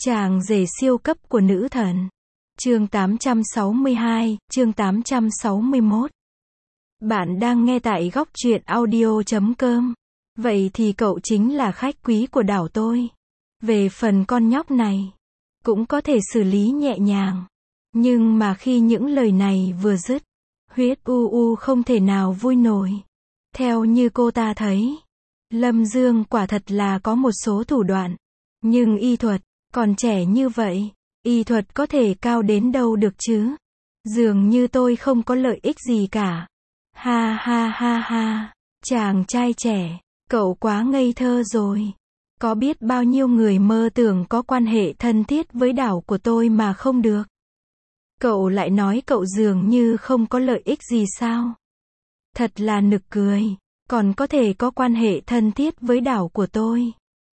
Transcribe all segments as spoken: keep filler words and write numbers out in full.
Chàng rể siêu cấp của nữ thần. Chương tám trăm sáu mươi hai, chương tám trăm sáu mươi mốt. Bạn đang nghe tại góc truyện audio chấm com. Vậy thì cậu chính là khách quý của đảo tôi. Về phần con nhóc này, cũng có thể xử lý nhẹ nhàng. Nhưng mà khi những lời này vừa dứt, huyết u u không thể nào vui nổi. Theo như cô ta thấy, Lâm Dương quả thật là có một số thủ đoạn. Nhưng y thuật, còn trẻ như vậy, y thuật có thể cao đến đâu được chứ? Dường như tôi không có lợi ích gì cả. Ha ha ha ha, chàng trai trẻ, cậu quá ngây thơ rồi. Có biết bao nhiêu người mơ tưởng có quan hệ thân thiết với đảo của tôi mà không được. Cậu lại nói cậu dường như không có lợi ích gì sao? Thật là nực cười, còn có thể có quan hệ thân thiết với đảo của tôi.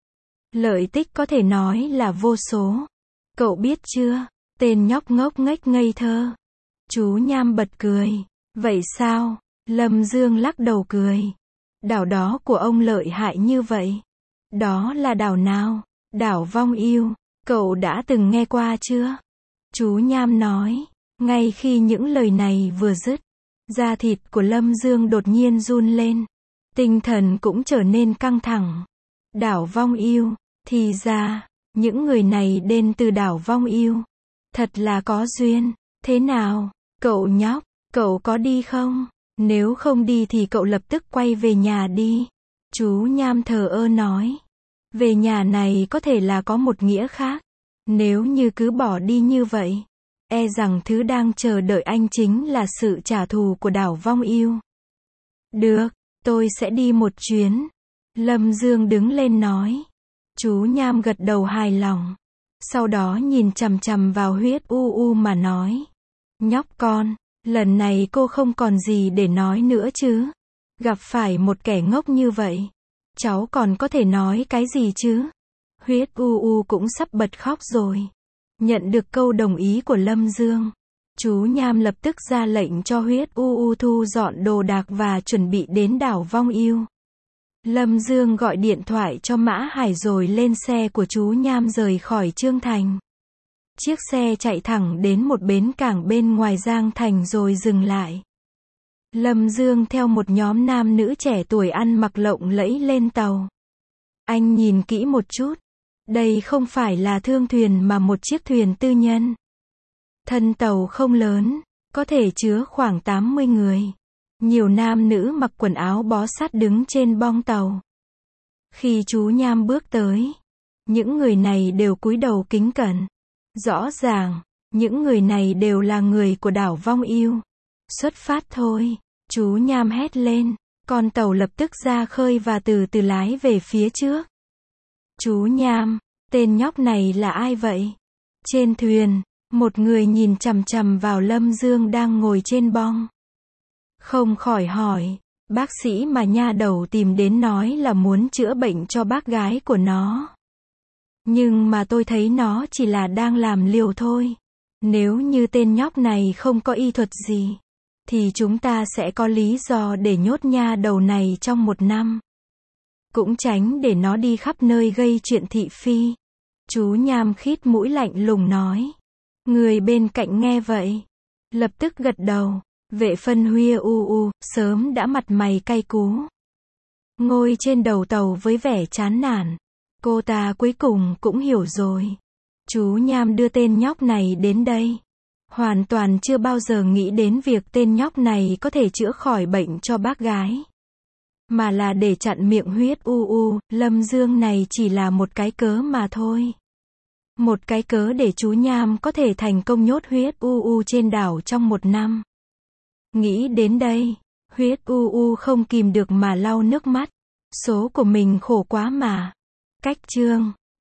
Lợi ích có thể nói là vô số. Cậu biết chưa, tên nhóc ngốc nghếch ngây thơ. Chú Nham bật cười. Vậy sao? Lâm Dương lắc đầu cười. Đảo đó của ông lợi hại như vậy. Đó là đảo nào? Đảo Vong Yêu. Cậu đã từng nghe qua chưa? Chú Nham nói. Ngay khi những lời này vừa dứt, da thịt của Lâm Dương đột nhiên run lên. Tinh thần cũng trở nên căng thẳng. Đảo Vong Yêu. Thì ra, những người này đến từ đảo Vong Yêu. Thật là có duyên. Thế nào, cậu nhóc, cậu có đi không? Nếu không đi thì cậu lập tức quay về nhà đi. Chú Nham thờ ơ nói. Về nhà này có thể là có một nghĩa khác. Nếu như cứ bỏ đi như vậy, e rằng thứ đang chờ đợi anh chính là sự trả thù của đảo Vong Yêu. Được, tôi sẽ đi một chuyến. Lâm Dương đứng lên nói. Chú Nham gật đầu hài lòng. Sau đó nhìn chằm chằm vào huyết u u mà nói. Nhóc con, lần này cô không còn gì để nói nữa chứ. Gặp phải một kẻ ngốc như vậy, cháu còn có thể nói cái gì chứ? Huyết u u cũng sắp bật khóc rồi. Nhận được câu đồng ý của Lâm Dương, chú Nham lập tức ra lệnh cho huyết u u thu dọn đồ đạc và chuẩn bị đến đảo Vong Yêu. Lâm Dương gọi điện thoại cho Mã Hải rồi lên xe của chú Nham rời khỏi Trương Thành. Chiếc xe chạy thẳng đến một bến cảng bên ngoài Giang Thành rồi dừng lại. Lâm Dương theo một nhóm nam nữ trẻ tuổi ăn mặc lộng lẫy lên tàu. Anh nhìn kỹ một chút. Đây không phải là thương thuyền mà một chiếc thuyền tư nhân. Thân tàu không lớn, có thể chứa khoảng tám mươi người. Nhiều nam nữ mặc quần áo bó sát đứng trên bong tàu. Khi chú Nham bước tới, những người này đều cúi đầu kính cẩn. Rõ ràng, những người này đều là người của đảo Vong Yêu. Xuất phát thôi, chú Nham hét lên. Con tàu lập tức ra khơi và từ từ lái về phía trước. Chú Nham, tên nhóc này là ai vậy? Trên thuyền, một người nhìn chằm chằm vào Lâm Dương đang ngồi trên bong. Không khỏi hỏi, bác sĩ mà nha đầu tìm đến nói là muốn chữa bệnh cho bác gái của nó. Nhưng mà tôi thấy nó chỉ là đang làm liều thôi. Nếu như tên nhóc này không có y thuật gì, thì chúng ta sẽ có lý do để nhốt nha đầu này trong một năm. Cũng tránh để nó đi khắp nơi gây chuyện thị phi. Chú Nham khít mũi lạnh lùng nói. Người bên cạnh nghe vậy, lập tức gật đầu. Vệ phân Huya u u, sớm đã mặt mày cay cú. Ngồi trên đầu tàu với vẻ chán nản. Cô ta cuối cùng cũng hiểu rồi. Chú Nham đưa tên nhóc này đến đây. Hoàn toàn chưa bao giờ nghĩ đến việc tên nhóc này có thể chữa khỏi bệnh cho bác gái. Mà là để chặn miệng huyết u u, Lâm Dương này chỉ là một cái cớ mà thôi. Một cái cớ để chú Nham có thể thành công nhốt huyết u u trên đảo trong một năm. Nghĩ đến đây, huyết u u không kìm được mà lau nước mắt. Số của mình khổ quá mà. Cách chương